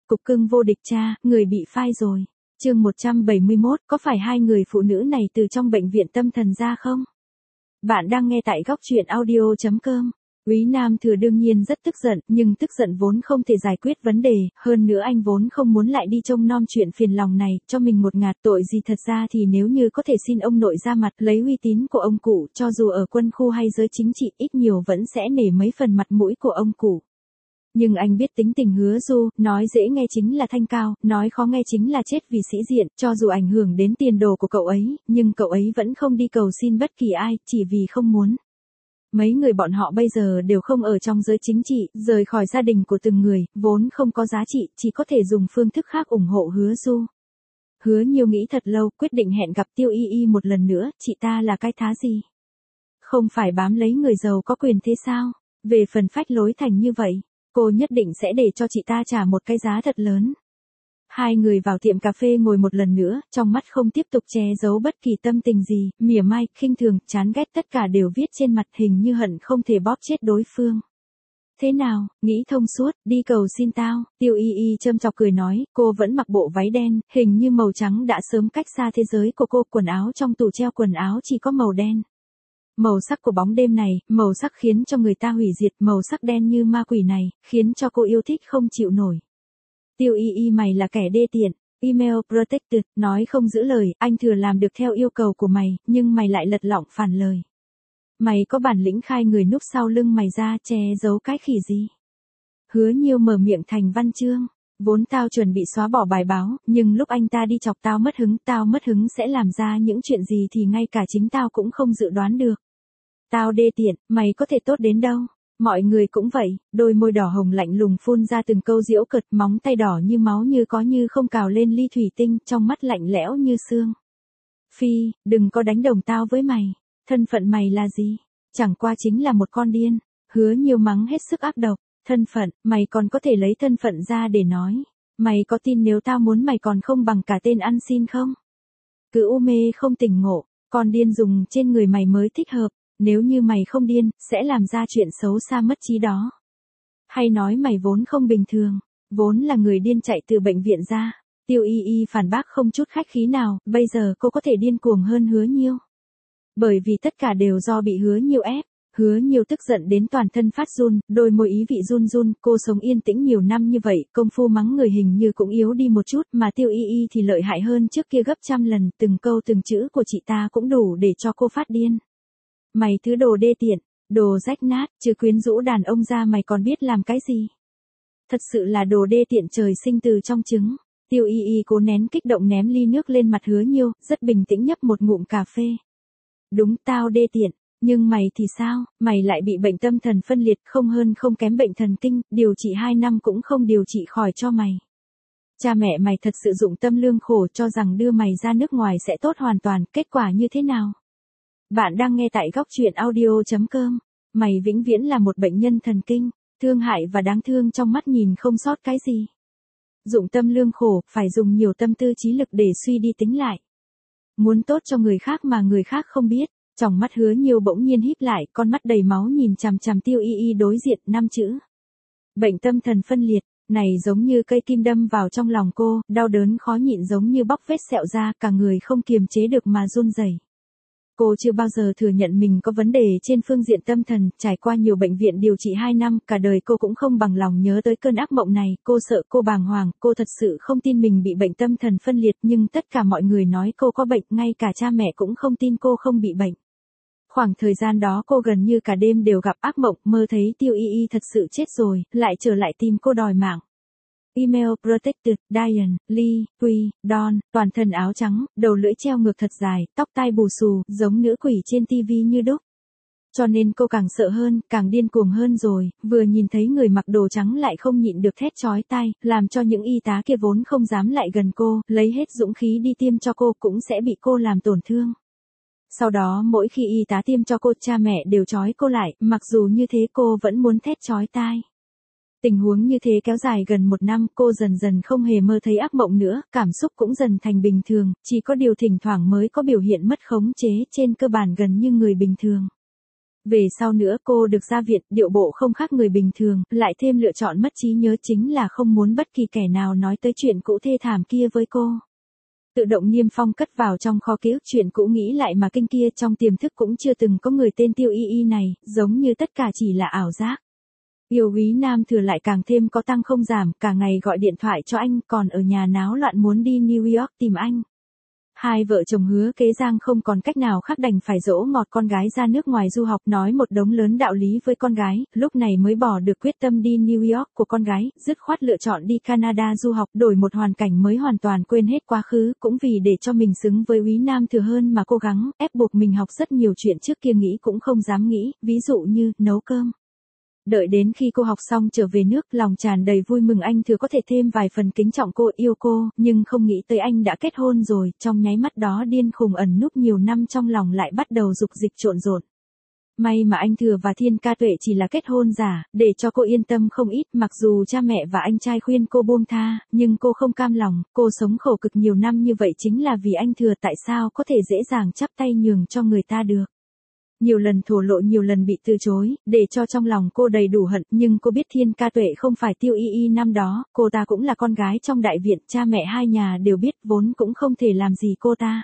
cục cưng vô địch cha, người bị phai rồi. Chương 171, có phải hai người phụ nữ này từ trong bệnh viện tâm thần ra không? Bạn đang nghe tại góc truyện audio.com. Úy Nam Thừa đương nhiên rất tức giận, nhưng tức giận vốn không thể giải quyết vấn đề, hơn nữa anh vốn không muốn lại đi trông nom chuyện phiền lòng này, cho mình một ngạt tội gì. Thật ra thì nếu như có thể xin ông nội ra mặt lấy uy tín của ông cụ, cho dù ở quân khu hay giới chính trị, ít nhiều vẫn sẽ nể mấy phần mặt mũi của ông cụ. Nhưng anh biết tính tình Hứa Du, nói dễ nghe chính là thanh cao, nói khó nghe chính là chết vì sĩ diện, cho dù ảnh hưởng đến tiền đồ của cậu ấy, nhưng cậu ấy vẫn không đi cầu xin bất kỳ ai, chỉ vì không muốn. Mấy người bọn họ bây giờ đều không ở trong giới chính trị, rời khỏi gia đình của từng người, vốn không có giá trị, chỉ có thể dùng phương thức khác ủng hộ Hứa Du. Hứa Nhiêu nghĩ thật lâu, quyết định hẹn gặp Tiêu Y Y một lần nữa, chị ta là cái thá gì? Không phải bám lấy người giàu có quyền thế sao? Về phần phách lối thành như vậy, cô nhất định sẽ để cho chị ta trả một cái giá thật lớn. Hai người vào tiệm cà phê ngồi một lần nữa, trong mắt không tiếp tục che giấu bất kỳ tâm tình gì, mỉa mai, khinh thường, chán ghét tất cả đều viết trên mặt, hình như hận không thể bóp chết đối phương. Thế nào, nghĩ thông suốt, đi cầu xin tao, Tiêu Y Y châm chọc cười nói, cô vẫn mặc bộ váy đen, hình như màu trắng đã sớm cách xa thế giới của cô, quần áo trong tủ treo quần áo chỉ có màu đen. Màu sắc của bóng đêm này, màu sắc khiến cho người ta hủy diệt, màu sắc đen như ma quỷ này, khiến cho cô yêu thích không chịu nổi. Tiêu Y Y, mày là kẻ đê tiện, email protected, nói không giữ lời, anh Thừa làm được theo yêu cầu của mày, nhưng mày lại lật lọng phản lời. Mày có bản lĩnh khai người núp sau lưng mày ra, che giấu cái khỉ gì? Hứa Nhiêu mở miệng thành văn chương, vốn tao chuẩn bị xóa bỏ bài báo, nhưng lúc anh ta đi chọc tao mất hứng sẽ làm ra những chuyện gì thì ngay cả chính tao cũng không dự đoán được. Tao đê tiện, mày có thể tốt đến đâu? Mọi người cũng vậy, đôi môi đỏ hồng lạnh lùng phun ra từng câu giễu cợt, móng tay đỏ như máu như có như không cào lên ly thủy tinh, trong mắt lạnh lẽo như xương. Phi, đừng có đánh đồng tao với mày, thân phận mày là gì? Chẳng qua chính là một con điên. Hứa Nhiêu mắng hết sức ác độc, thân phận, mày còn có thể lấy thân phận ra để nói. Mày có tin nếu tao muốn mày còn không bằng cả tên ăn xin không? Cứ u mê không tỉnh ngộ, con điên dùng trên người mày mới thích hợp. Nếu như mày không điên, sẽ làm ra chuyện xấu xa mất trí đó. Hay nói mày vốn không bình thường, vốn là người điên chạy từ bệnh viện ra. Tiêu Y Y phản bác không chút khách khí nào, bây giờ cô có thể điên cuồng hơn Hứa Nhiêu. Bởi vì tất cả đều do bị Hứa Nhiêu ép. Hứa Nhiêu tức giận đến toàn thân phát run, đôi môi ý vị run run, cô sống yên tĩnh nhiều năm như vậy, công phu mắng người hình như cũng yếu đi một chút, mà Tiêu Y Y thì lợi hại hơn trước kia gấp trăm lần, từng câu từng chữ của chị ta cũng đủ để cho cô phát điên. Mày thứ đồ đê tiện, đồ rách nát, chứ quyến rũ đàn ông ra mày còn biết làm cái gì? Thật sự là đồ đê tiện trời sinh từ trong trứng. Tiêu Y Y cố nén kích động ném ly nước lên mặt Hứa Nhiêu, rất bình tĩnh nhấp một ngụm cà phê. Đúng, tao đê tiện, nhưng mày thì sao? Mày lại bị bệnh tâm thần phân liệt, không hơn không kém bệnh thần kinh, điều trị 2 năm cũng không điều trị khỏi cho mày. Cha mẹ mày thật sự dụng tâm lương khổ cho rằng đưa mày ra nước ngoài sẽ tốt hoàn toàn, kết quả như thế nào? Bạn đang nghe tại góc truyện audio.com. Mày vĩnh viễn là một bệnh nhân thần kinh, thương hại và đáng thương trong mắt nhìn không sót cái gì. Dụng tâm lương khổ, phải dùng nhiều tâm tư trí lực để suy đi tính lại. Muốn tốt cho người khác mà người khác không biết. Tròng mắt Hứa Nhiêu bỗng nhiên híp lại, con mắt đầy máu nhìn chằm chằm Tiêu Y Y đối diện, 5 chữ. Bệnh tâm thần phân liệt, này giống như cây kim đâm vào trong lòng cô, đau đớn khó nhịn giống như bóc vết sẹo ra, cả người không kiềm chế được mà run rẩy. Cô chưa bao giờ thừa nhận mình có vấn đề trên phương diện tâm thần, trải qua nhiều bệnh viện điều trị 2 năm, cả đời cô cũng không bằng lòng nhớ tới cơn ác mộng này, cô sợ, cô bàng hoàng, cô thật sự không tin mình bị bệnh tâm thần phân liệt, nhưng tất cả mọi người nói cô có bệnh, ngay cả cha mẹ cũng không tin cô không bị bệnh. Khoảng thời gian đó cô gần như cả đêm đều gặp ác mộng, mơ thấy Tiêu Y Y thật sự chết rồi, lại trở lại tìm cô đòi mạng. Email protected, Diane, Lee, Quy, Don, toàn thân áo trắng, đầu lưỡi treo ngược thật dài, tóc tai bù xù, giống nữ quỷ trên TV như đúc. Cho nên cô càng sợ hơn, càng điên cuồng hơn rồi, vừa nhìn thấy người mặc đồ trắng lại không nhịn được thét chói tai, làm cho những y tá kia vốn không dám lại gần cô, lấy hết dũng khí đi tiêm cho cô cũng sẽ bị cô làm tổn thương. Sau đó mỗi khi y tá tiêm cho cô, cha mẹ đều trói cô lại, mặc dù như thế cô vẫn muốn thét chói tai. Tình huống như thế kéo dài gần 1 năm, cô dần dần không hề mơ thấy ác mộng nữa, cảm xúc cũng dần thành bình thường, chỉ có điều thỉnh thoảng mới có biểu hiện mất khống chế, trên cơ bản gần như người bình thường. Về sau nữa cô được ra viện, điệu bộ không khác người bình thường, lại thêm lựa chọn mất trí nhớ chính là không muốn bất kỳ kẻ nào nói tới chuyện cũ thê thảm kia với cô. Tự động niêm phong cất vào trong kho ký ức chuyện cũ nghĩ lại mà kinh kia trong tiềm thức cũng chưa từng có người tên Tiêu Y Y này, giống như tất cả chỉ là ảo giác. Yêu quý Nam Thừa lại càng thêm có tăng không giảm, cả ngày gọi điện thoại cho anh, còn ở nhà náo loạn muốn đi New York tìm anh. Hai vợ chồng Hứa Kế Giang không còn cách nào khác đành phải dỗ ngọt con gái ra nước ngoài du học, nói một đống lớn đạo lý với con gái, lúc này mới bỏ được quyết tâm đi New York của con gái, dứt khoát lựa chọn đi Canada du học, đổi một hoàn cảnh mới hoàn toàn quên hết quá khứ, cũng vì để cho mình xứng với Úy Nam Thừa hơn mà cố gắng, ép buộc mình học rất nhiều chuyện trước kia nghĩ cũng không dám nghĩ, ví dụ như, nấu cơm. Đợi đến khi cô học xong trở về nước, lòng tràn đầy vui mừng anh Thừa có thể thêm vài phần kính trọng cô, yêu cô, nhưng không nghĩ tới anh đã kết hôn rồi, trong nháy mắt đó điên khùng ẩn núp nhiều năm trong lòng lại bắt đầu dục dịch trộn rộn. May mà anh Thừa và Thiên Ca Tuệ chỉ là kết hôn giả, để cho cô yên tâm không ít, mặc dù cha mẹ và anh trai khuyên cô buông tha, nhưng cô không cam lòng, cô sống khổ cực nhiều năm như vậy chính là vì anh Thừa, tại sao có thể dễ dàng chắp tay nhường cho người ta được. Nhiều lần thổ lộ, nhiều lần bị từ chối, để cho trong lòng cô đầy đủ hận, nhưng cô biết Thiên Ca Tuệ không phải Tiêu Y Y năm đó, cô ta cũng là con gái trong đại viện, cha mẹ hai nhà đều biết, vốn cũng không thể làm gì cô ta.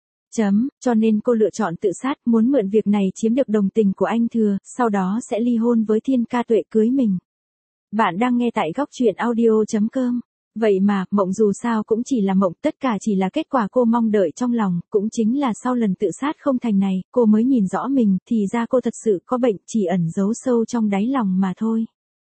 Cho nên cô lựa chọn tự sát, muốn mượn việc này chiếm được đồng tình của anh Thừa, sau đó sẽ ly hôn với Thiên Ca Tuệ cưới mình. Bạn đang nghe tại góc truyện audio.com. Vậy mà, mộng dù sao cũng chỉ là mộng, tất cả chỉ là kết quả cô mong đợi trong lòng, cũng chính là sau lần tự sát không thành này, cô mới nhìn rõ mình, thì ra cô thật sự có bệnh, chỉ ẩn giấu sâu trong đáy lòng mà thôi.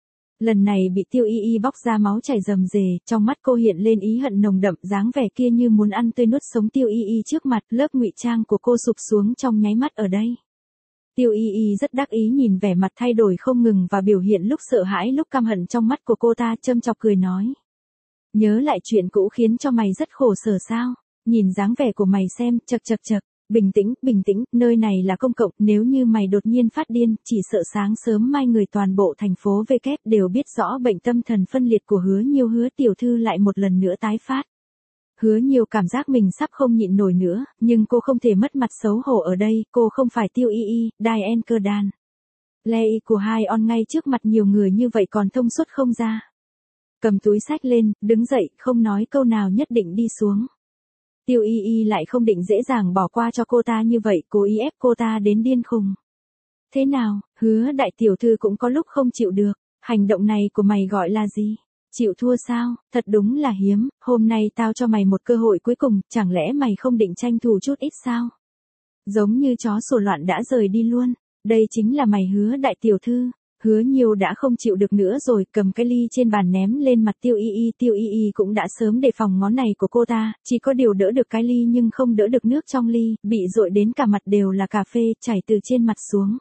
Lần này bị Tiêu Y Y bóc ra máu chảy rầm rề, trong mắt cô hiện lên ý hận nồng đậm, dáng vẻ kia như muốn ăn tươi nuốt sống Tiêu Y Y trước mặt, lớp ngụy trang của cô sụp xuống trong nháy mắt ở đây. Tiêu Y Y rất đắc ý nhìn vẻ mặt thay đổi không ngừng và biểu hiện lúc sợ hãi lúc căm hận trong mắt của cô ta, châm chọc cười nói. Nhớ lại chuyện cũ khiến cho mày rất khổ sở sao? Nhìn dáng vẻ của mày xem, chật, bình tĩnh, nơi này là công cộng, nếu như mày đột nhiên phát điên, chỉ sợ sáng sớm mai người toàn bộ thành phố VK đều biết rõ bệnh tâm thần phân liệt của Hứa Nhiêu. Hứa tiểu thư lại một lần nữa tái phát. Hứa Nhiêu cảm giác mình sắp không nhịn nổi nữa, nhưng cô không thể mất mặt xấu hổ ở đây, cô không phải Tiêu Y Y, Diane Kerdan. Lei của hai on ngay trước mặt nhiều người như vậy còn thông suốt không ra. Cầm túi sách lên, đứng dậy, không nói câu nào nhất định đi xuống. Tiêu Y Y lại không định dễ dàng bỏ qua cho cô ta như vậy, cố ý ép cô ta đến điên khùng. Thế nào, Hứa đại tiểu thư cũng có lúc không chịu được, hành động này của mày gọi là gì? Chịu thua sao? Thật đúng là hiếm, hôm nay tao cho mày một cơ hội cuối cùng, chẳng lẽ mày không định tranh thủ chút ít sao? Giống như chó sủa loạn đã rời đi luôn, đây chính là mày Hứa đại tiểu thư. Hứa Nhiêu đã không chịu được nữa rồi, cầm cái ly trên bàn ném lên mặt Tiêu Y Y. Tiêu Y Y cũng đã sớm đề phòng ngón này của cô ta, chỉ có điều đỡ được cái ly nhưng không đỡ được nước trong ly, bị dội đến cả mặt đều là cà phê, chảy từ trên mặt xuống.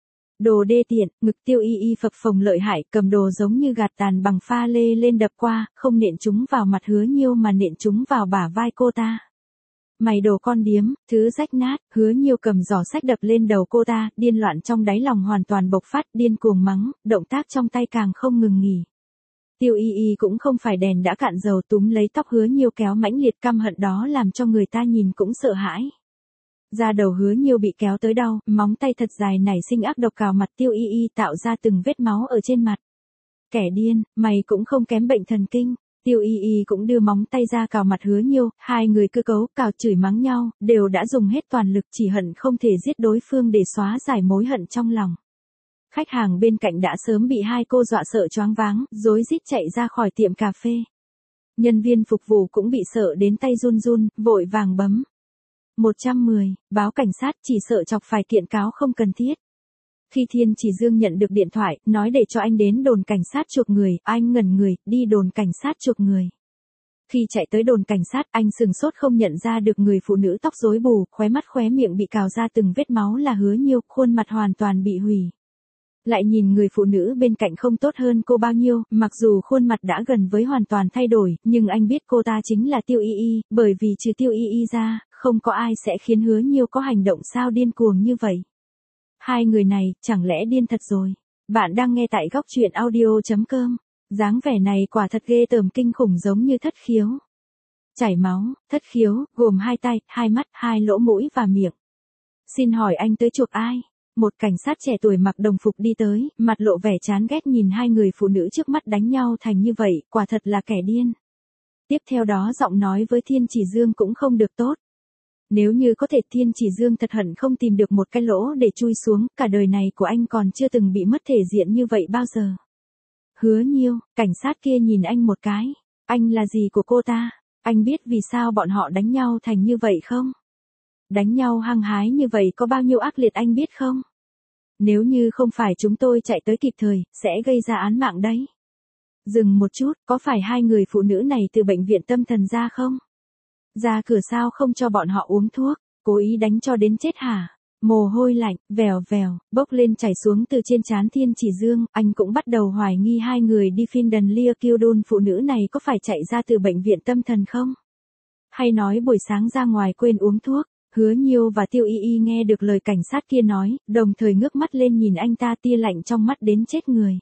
Đồ đê tiện, ngực Tiêu Y Y phập phồng lợi hại, cầm đồ giống như gạt tàn bằng pha lê lên đập qua, không nện chúng vào mặt Hứa Nhiêu mà nện chúng vào bả vai cô ta. Mày đồ con điếm, thứ rách nát, Hứa Nhiêu cầm giỏ sách đập lên đầu cô ta, điên loạn trong đáy lòng hoàn toàn bộc phát, điên cuồng mắng, động tác trong tay càng không ngừng nghỉ. Tiêu Y Y cũng không phải đèn đã cạn dầu, túm lấy tóc Hứa Nhiêu kéo mãnh liệt, căm hận đó làm cho người ta nhìn cũng sợ hãi. Da đầu Hứa Nhiêu bị kéo tới đau, móng tay thật dài nảy sinh ác độc cào mặt Tiêu Y Y, tạo ra từng vết máu ở trên mặt. Kẻ điên, mày cũng không kém bệnh thần kinh. Tiêu Y Y cũng đưa móng tay ra cào mặt Hứa Nhiêu, hai người cứ cấu, cào chửi mắng nhau, đều đã dùng hết toàn lực, chỉ hận không thể giết đối phương để xóa giải mối hận trong lòng. Khách hàng bên cạnh đã sớm bị hai cô dọa sợ choáng váng, rối rít chạy ra khỏi tiệm cà phê. Nhân viên phục vụ cũng bị sợ đến tay run run, vội vàng bấm 110, báo cảnh sát, chỉ sợ chọc phải kiện cáo không cần thiết. Khi Thiên Chỉ Dương nhận được điện thoại, nói để cho anh đến đồn cảnh sát chuộc người, anh ngẩn người, đi đồn cảnh sát chuộc người. Khi chạy tới đồn cảnh sát, anh sừng sốt không nhận ra được người phụ nữ tóc rối bù, khóe mắt khóe miệng bị cào ra từng vết máu là Hứa Nhiêu, khuôn mặt hoàn toàn bị hủy. Lại nhìn người phụ nữ bên cạnh không tốt hơn cô bao nhiêu, mặc dù khuôn mặt đã gần với hoàn toàn thay đổi, nhưng anh biết cô ta chính là Tiêu Y Y, bởi vì trừ Tiêu Y Y ra, không có ai sẽ khiến Hứa Nhiêu có hành động sao điên cuồng như vậy. Hai người này, chẳng lẽ điên thật rồi? Bạn đang nghe tại góc truyện audio.com. Dáng vẻ này quả thật ghê tởm kinh khủng, giống như thất khiếu. Chảy máu, thất khiếu, gồm hai tay, hai mắt, hai lỗ mũi và miệng. Xin hỏi anh tới chuộc ai? Một cảnh sát trẻ tuổi mặc đồng phục đi tới, mặt lộ vẻ chán ghét nhìn hai người phụ nữ trước mắt đánh nhau thành như vậy, quả thật là kẻ điên. Tiếp theo đó giọng nói với Thiên Chỉ Dương cũng không được tốt. Nếu như có thể Thiên Chỉ Dương thật hận không tìm được một cái lỗ để chui xuống, cả đời này của anh còn chưa từng bị mất thể diện như vậy bao giờ. Hứa Nhiêu, cảnh sát kia nhìn anh một cái. Anh là gì của cô ta? Anh biết vì sao bọn họ đánh nhau thành như vậy không? Đánh nhau hăng hái như vậy có bao nhiêu ác liệt anh biết không? Nếu như không phải chúng tôi chạy tới kịp thời, sẽ gây ra án mạng đấy. Dừng một chút, có phải hai người phụ nữ này từ bệnh viện tâm thần ra không? Ra cửa sao không cho bọn họ uống thuốc, cố ý đánh cho đến chết hả? Mồ hôi lạnh, vèo vèo, bốc lên chảy xuống từ trên trán Thiên Chỉ Dương, anh cũng bắt đầu hoài nghi hai người đi Findan Liakildon phụ nữ này có phải chạy ra từ bệnh viện tâm thần không? Hay nói buổi sáng ra ngoài quên uống thuốc? Hứa Nhiêu và Tiêu Y Y nghe được lời cảnh sát kia nói, đồng thời ngước mắt lên nhìn anh ta, tia lạnh trong mắt đến chết người.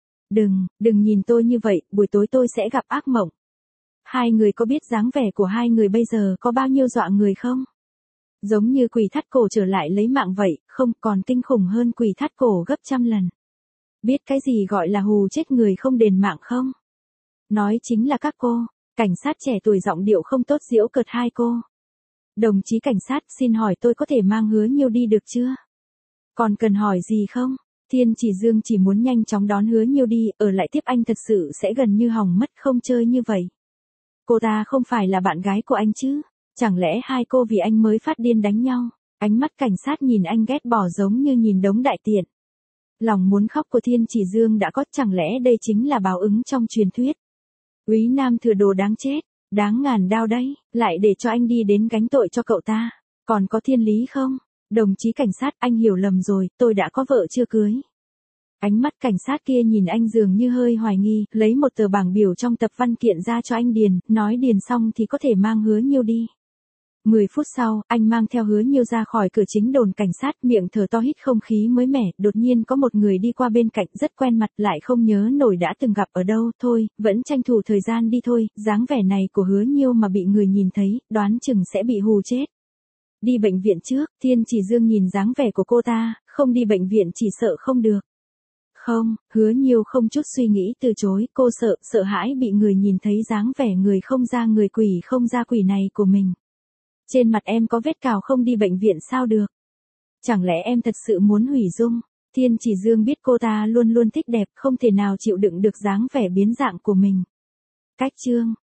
Đừng nhìn tôi như vậy, buổi tối tôi sẽ gặp ác mộng. Hai người có biết dáng vẻ của hai người bây giờ có bao nhiêu dọa người không? Giống như quỷ thắt cổ trở lại lấy mạng vậy, không, còn kinh khủng hơn quỷ thắt cổ gấp trăm lần. Biết cái gì gọi là hù chết người không đền mạng không? Nói chính là các cô. Cảnh sát trẻ tuổi giọng điệu không tốt giễu cợt hai cô. Đồng chí cảnh sát, xin hỏi tôi có thể mang Hứa Nhiêu đi được chưa? Còn cần hỏi gì không? Thiên Chỉ Dương chỉ muốn nhanh chóng đón Hứa Nhiêu đi, ở lại tiếp anh thật sự sẽ gần như hỏng mất, không chơi như vậy. Cô ta không phải là bạn gái của anh chứ? Chẳng lẽ hai cô vì anh mới phát điên đánh nhau? Ánh mắt cảnh sát nhìn anh ghét bỏ giống như nhìn đống đại tiện. Lòng muốn khóc của Thiên Chỉ Dương đã có, chẳng lẽ đây chính là báo ứng trong truyền thuyết? Úy Nam Thừa đồ đáng chết, đáng ngàn đao đấy, lại để cho anh đi đến gánh tội cho cậu ta. Còn có thiên lý không? Đồng chí cảnh sát, anh hiểu lầm rồi, tôi đã có vợ chưa cưới. Ánh mắt cảnh sát kia nhìn anh dường như hơi hoài nghi, lấy một tờ bảng biểu trong tập văn kiện ra cho anh điền, nói điền xong thì có thể mang Hứa Nhiêu đi. 10 phút sau, anh mang theo Hứa Nhiêu ra khỏi cửa chính đồn cảnh sát, miệng thở to hít không khí mới mẻ, đột nhiên có một người đi qua bên cạnh rất quen mặt, lại không nhớ nổi đã từng gặp ở đâu, thôi, vẫn tranh thủ thời gian đi thôi, dáng vẻ này của Hứa Nhiêu mà bị người nhìn thấy, đoán chừng sẽ bị hù chết. Đi bệnh viện trước, Thiên Chỉ Dương nhìn dáng vẻ của cô ta, không đi bệnh viện chỉ sợ không được. Không, Hứa Nhiêu không chút suy nghĩ từ chối, cô sợ hãi bị người nhìn thấy dáng vẻ người không ra người quỷ không ra quỷ này của mình. Trên mặt em có vết cào, không đi bệnh viện sao được? Chẳng lẽ em thật sự muốn hủy dung? Thiên Chỉ Dương biết cô ta luôn luôn thích đẹp, không thể nào chịu đựng được dáng vẻ biến dạng của mình. Cách chương